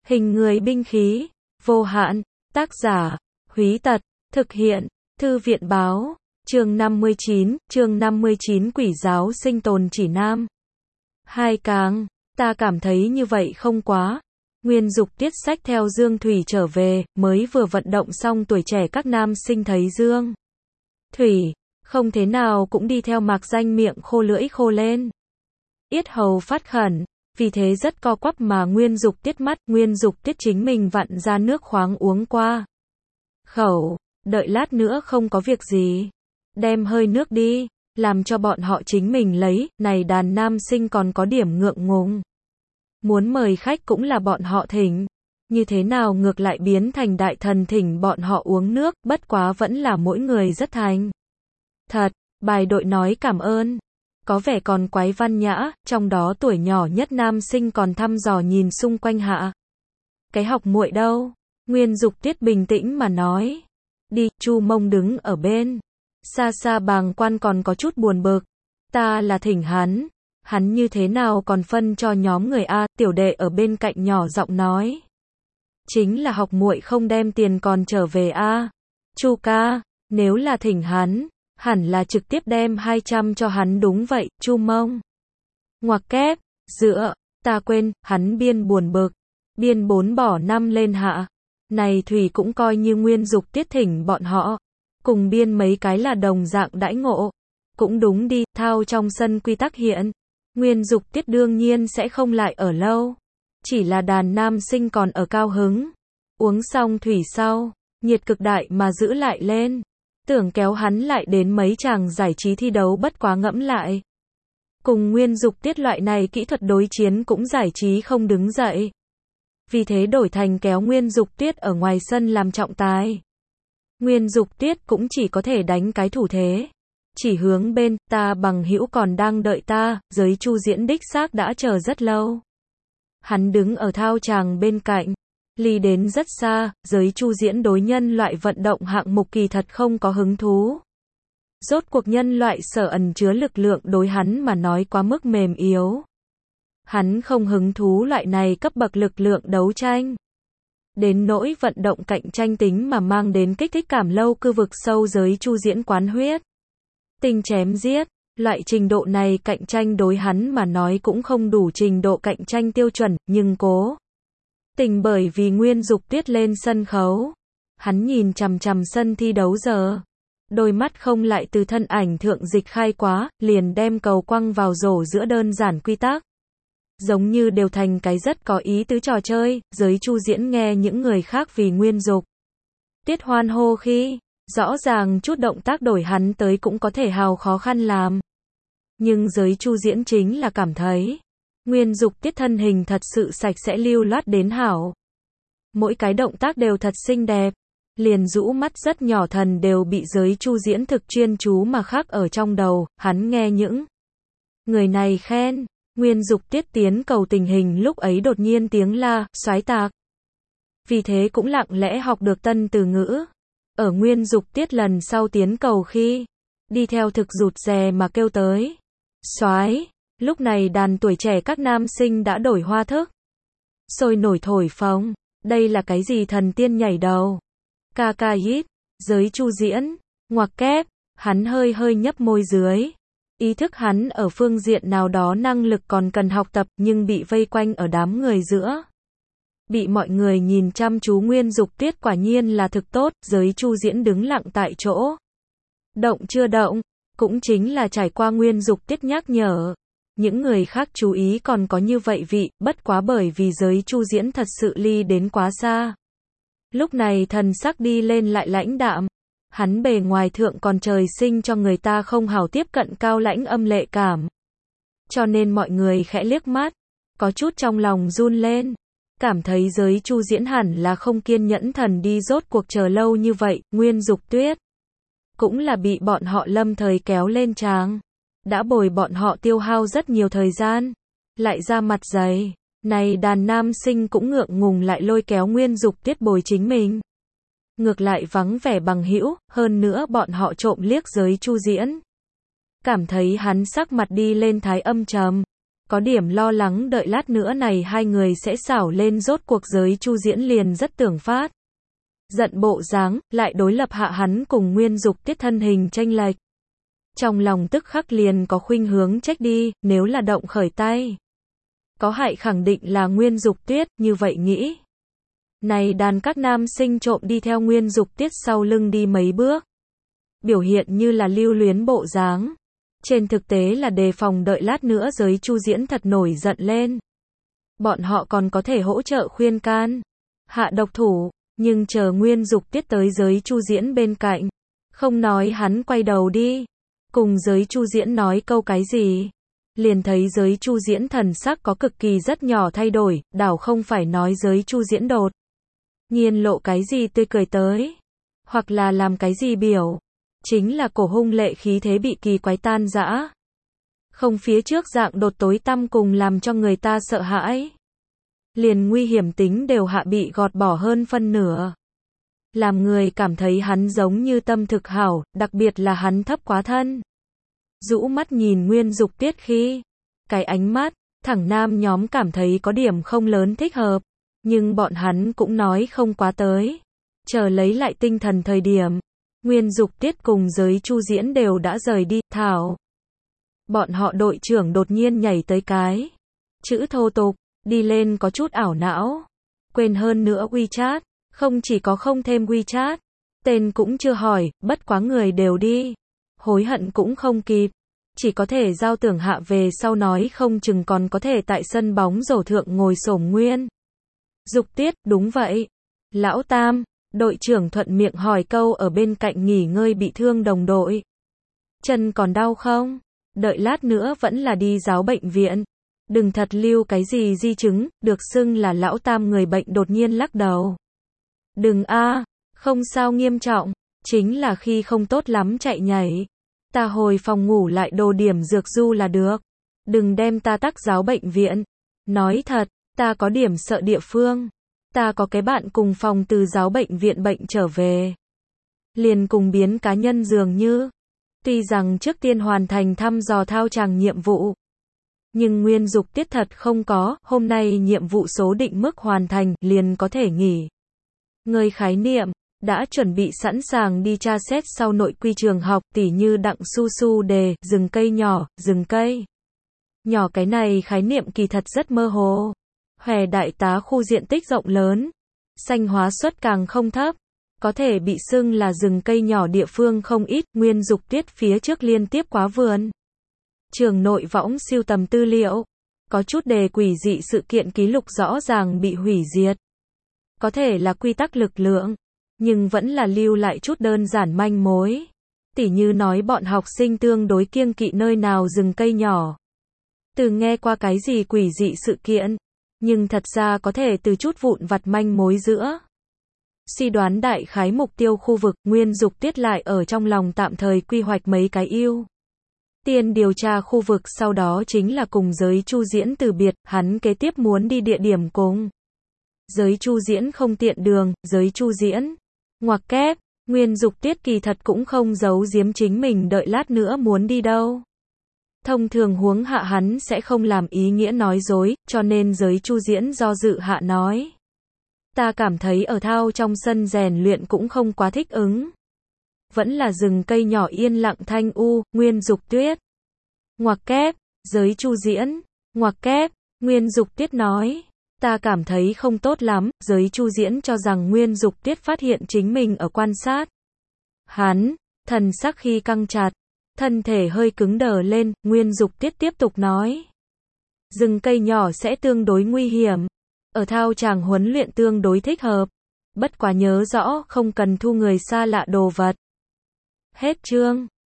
Hình người binh khí, vô hạn, tác giả, Húy Tật, thực hiện, Thư viện báo, chương 59 Quỷ giáo sinh tồn chỉ nam. Hai càng, ta cảm thấy như vậy không quá. Nguyên Dục Tiết xách theo Dương Thủy trở về, mới vừa vận động xong tuổi trẻ các nam sinh thấy Dương Thủy, không thế nào cũng đi theo mạc danh miệng khô lưỡi khô lên. Yết hầu phát khẩn, vì thế rất co quắp mà Nguyên Dục Tiết Nguyên Dục Tiết chính mình vặn ra nước khoáng uống qua khẩu, đợi lát nữa không có việc gì, đem hơi nước đi, làm cho bọn họ chính mình lấy, này đàn nam sinh còn có điểm ngượng ngùng. Muốn mời khách cũng là bọn họ thỉnh, như thế nào ngược lại biến thành đại thần thỉnh bọn họ uống nước, bất quá vẫn là mỗi người rất thành thật, bài đội nói cảm ơn. Có vẻ còn quái văn nhã, trong đó tuổi nhỏ nhất nam sinh còn thăm dò nhìn xung quanh hạ. Cái học muội đâu? Nguyên Dục Tiết bình tĩnh mà nói. Đi, Chu Mông đứng ở bên. Xa xa bàng quan còn có chút buồn bực. Ta là thỉnh hắn như thế nào còn phân cho nhóm người A, tiểu đệ ở bên cạnh nhỏ giọng nói. Chính là học muội không đem tiền còn trở về A. Chu ca, nếu là thỉnh hẳn là trực tiếp đem 200 cho hắn đúng vậy, Chu Mông. Ngoặc kép, dựa, ta quên, hắn biên buồn bực. Biên 4 bỏ 5 lên hạ. Này Thủy cũng coi như Nguyên Dục Tiết thỉnh bọn họ. Cùng biên mấy cái là đồng dạng đãi ngộ. Cũng đúng đi, thao trong sân quy tắc hiện. Nguyên Dục Tiết đương nhiên sẽ không lại ở lâu. Chỉ là đàn nam sinh còn ở cao hứng. Uống xong thủy sau, nhiệt cực đại mà giữ lại lên. Tưởng kéo hắn lại đến mấy chàng giải trí thi đấu bất quá ngẫm lại. Cùng Nguyên Dục Tiết loại này kỹ thuật đối chiến cũng giải trí không đứng dậy. Vì thế đổi thành kéo Nguyên Dục Tiết ở ngoài sân làm trọng tài. Nguyên Dục Tiết cũng chỉ có thể đánh cái thủ thế. Chỉ hướng bên, ta bằng hữu còn đang đợi ta, giới Chu Diễn đích xác đã chờ rất lâu. Hắn đứng ở thao tràng bên cạnh. Ly đến rất xa, giới Chu Diễn đối nhân loại vận động hạng mục kỳ thật không có hứng thú. Rốt cuộc nhân loại sở ẩn chứa lực lượng đối hắn mà nói quá mức mềm yếu. Hắn không hứng thú loại này cấp bậc lực lượng đấu tranh. Đến nỗi vận động cạnh tranh tính mà mang đến kích thích cảm lâu cư vực sâu giới Chu Diễn quán huyết. Tình chém giết, loại trình độ này cạnh tranh đối hắn mà nói cũng không đủ trình độ cạnh tranh tiêu chuẩn, nhưng cố tình bởi vì Nguyên Dục Tiết lên sân khấu. Hắn nhìn chằm chằm sân thi đấu giờ. Đôi mắt không lại từ thân ảnh thượng dịch khai quá, liền đem cầu quăng vào rổ giữa đơn giản quy tắc. Giống như đều thành cái rất có ý tứ trò chơi, giới Chu Diễn nghe những người khác vì Nguyên Dục Tiết hoan hô khi, rõ ràng chút động tác đổi hắn tới cũng có thể hào khó khăn làm. Nhưng giới Chu Diễn chính là cảm thấy Nguyên Dục Tiết thân hình thật sự sạch sẽ lưu loát đến hảo. Mỗi cái động tác đều thật xinh đẹp. Liền rũ mắt rất nhỏ thần đều bị giới Chu Diễn thực chuyên chú mà khắc ở trong đầu. Hắn nghe những người này khen. Nguyên Dục Tiết tiến cầu tình hình lúc ấy đột nhiên tiếng la, soái tạc. Vì thế cũng lặng lẽ học được tân từ ngữ. Ở Nguyên Dục Tiết lần sau tiến cầu khi đi theo thực rụt rè mà kêu tới soái. Lúc này đàn tuổi trẻ các nam sinh đã đổi hoa thức. Sôi nổi thổi phồng. Đây là cái gì thần tiên nhảy đầu? Ca ca hít. Giới Chu Diễn. Ngoặc kép. Hắn hơi nhấp môi dưới. Ý thức hắn ở phương diện nào đó năng lực còn cần học tập nhưng bị vây quanh ở đám người giữa. Bị mọi người nhìn chăm chú Nguyên Dục Tiết quả nhiên là thực tốt. Giới Chu Diễn đứng lặng tại chỗ. Động chưa động. Cũng chính là trải qua Nguyên Dục Tiết nhắc nhở. Những người khác chú ý còn có như vậy vị, bất quá bởi vì giới Chu Diễn thật sự ly đến quá xa. Lúc này thần sắc đi lên lại lãnh đạm. Hắn bề ngoài thượng còn trời sinh cho người ta không hảo tiếp cận cao lãnh âm lệ cảm. Cho nên mọi người khẽ liếc mắt, có chút trong lòng run lên. Cảm thấy giới Chu Diễn hẳn là không kiên nhẫn thần đi rốt cuộc chờ lâu như vậy, Nguyên Dục Tiết cũng là bị bọn họ lâm thời kéo lên tràng. Đã bồi bọn họ tiêu hao rất nhiều thời gian. Lại ra mặt dày. Này đàn nam sinh cũng ngượng ngùng lại lôi kéo Nguyên Dục Tiết bồi chính mình. Ngược lại vắng vẻ bằng hữu, hơn nữa bọn họ trộm liếc giới Chu Diễn. Cảm thấy hắn sắc mặt đi lên thái âm trầm. Có điểm lo lắng đợi lát nữa này hai người sẽ xảo lên rốt cuộc Giới Chu Diễn liền rất tưởng phát. Giận bộ dáng, lại đối lập hạ hắn cùng Nguyên Dục Tiết thân hình chênh lệch. Trong lòng tức khắc liền có khuynh hướng trách đi, nếu là động khởi tay. Có hại khẳng định là Nguyên Dục Tiết, như vậy nghĩ. Này đàn các nam sinh trộm đi theo Nguyên Dục Tiết sau lưng đi mấy bước. Biểu hiện như là lưu luyến bộ dáng. Trên thực tế là đề phòng đợi lát nữa Giới Chu Diễn thật nổi giận lên. Bọn họ còn có thể hỗ trợ khuyên can. Hạ độc thủ, nhưng chờ Nguyên Dục Tiết tới Giới Chu Diễn bên cạnh. Không nói hắn quay đầu đi. Cùng Giới Chu Diễn nói câu cái gì. Liền thấy Giới Chu Diễn thần sắc có cực kỳ rất nhỏ thay đổi, đảo không phải nói Giới Chu Diễn đột nhiên lộ cái gì tươi cười tới. Hoặc là làm cái gì biểu. Chính là cổ hung lệ khí thế bị kỳ quái tan rã. Không phía trước dạng đột tối tăm cùng làm cho người ta sợ hãi. Liền nguy hiểm tính đều hạ bị gọt bỏ hơn phân nửa. Làm người cảm thấy hắn giống như tâm thực hảo, đặc biệt là hắn thấp quá thân. Rũ mắt nhìn Nguyên Dục Tiết khi. Cái ánh mắt, thẳng nam nhóm cảm thấy có điểm không lớn thích hợp. Nhưng bọn hắn cũng nói không quá tới. Chờ lấy lại tinh thần thời điểm. Nguyên Dục Tiết cùng Giới Chu Diễn đều đã rời đi, thảo. Bọn họ đội trưởng đột nhiên nhảy tới cái. Chữ thô tục, đi lên có chút ảo não. Quên hơn nữa WeChat, không chỉ có không thêm WeChat. Tên cũng chưa hỏi, bất quá người đều đi. Hối hận cũng không kịp. Chỉ có thể giao tưởng hạ về sau nói không chừng còn có thể tại sân bóng rổ thượng ngồi xổm Nguyên Dục Tiết, đúng vậy. Lão Tam. Đội trưởng thuận miệng hỏi câu ở bên cạnh nghỉ ngơi bị thương đồng đội. Chân còn đau không? Đợi lát nữa vẫn là đi giáo bệnh viện. Đừng thật lưu cái gì di chứng, được xưng là Lão Tam người bệnh đột nhiên lắc đầu. Đừng a, không sao nghiêm trọng, chính là khi không tốt lắm chạy nhảy. Ta hồi phòng ngủ lại đồ điểm dược du là được. Đừng đem ta tắc giáo bệnh viện. Nói thật, ta có điểm sợ địa phương. Ta có cái bạn cùng phòng từ giáo bệnh viện bệnh trở về. Liền cùng biến cá nhân dường như. Tuy rằng trước tiên hoàn thành thăm dò thao tràng nhiệm vụ. Nhưng Nguyên Dục Tiết thật không có, hôm nay nhiệm vụ số định mức hoàn thành, liền có thể nghỉ. Người khái niệm, đã chuẩn bị sẵn sàng đi tra xét sau nội quy trường học, tỉ như Đặng Su Su đề, rừng cây nhỏ, rừng cây nhỏ cái này khái niệm kỳ thật rất mơ hồ. Hòe đại tá khu diện tích rộng lớn, xanh hóa suất càng không thấp, có thể bị xưng là rừng cây nhỏ địa phương không ít. Nguyên Dục Tiết phía trước liên tiếp quá vườn trường nội võng siêu tầm tư liệu, có chút đề quỷ dị sự kiện ký lục rõ ràng bị hủy diệt. Có thể là quy tắc lực lượng, nhưng vẫn là lưu lại chút đơn giản manh mối. Tỉ như nói bọn học sinh tương đối kiêng kỵ nơi nào rừng cây nhỏ. Từ nghe qua cái gì quỷ dị sự kiện, nhưng thật ra có thể từ chút vụn vặt manh mối giữa. Suy đoán đại khái mục tiêu khu vực, Nguyên Dục Tiết lại ở trong lòng tạm thời quy hoạch mấy cái ưu tiên điều tra khu vực, sau đó chính là cùng Giới Chu Diễn từ biệt, hắn kế tiếp muốn đi địa điểm cùng Giới Chu Diễn không tiện đường, Giới Chu Diễn ngoặc kép, Nguyên Dục Tiết kỳ thật cũng không giấu giếm chính mình đợi lát nữa muốn đi đâu. Thông thường huống hạ hắn sẽ không làm ý nghĩa nói dối, cho nên Giới Chu Diễn do dự hạ nói. Ta cảm thấy ở thao trong sân rèn luyện cũng không quá thích ứng. Vẫn là rừng cây nhỏ yên lặng thanh u. Nguyên Dục Tiết ngoặc kép, Giới Chu Diễn ngoặc kép, Nguyên Dục Tiết nói. Ta cảm thấy không tốt lắm. Giới Chu Diễn cho rằng Nguyên Dục Tiết phát hiện chính mình ở quan sát hắn, thần sắc khi căng chặt, thân thể hơi cứng đờ lên. Nguyên Dục Tiết tiếp tục nói. Rừng cây nhỏ sẽ tương đối nguy hiểm. Ở thao tràng huấn luyện tương đối thích hợp. Bất quá nhớ rõ không cần thu người xa lạ đồ vật. Hết chương.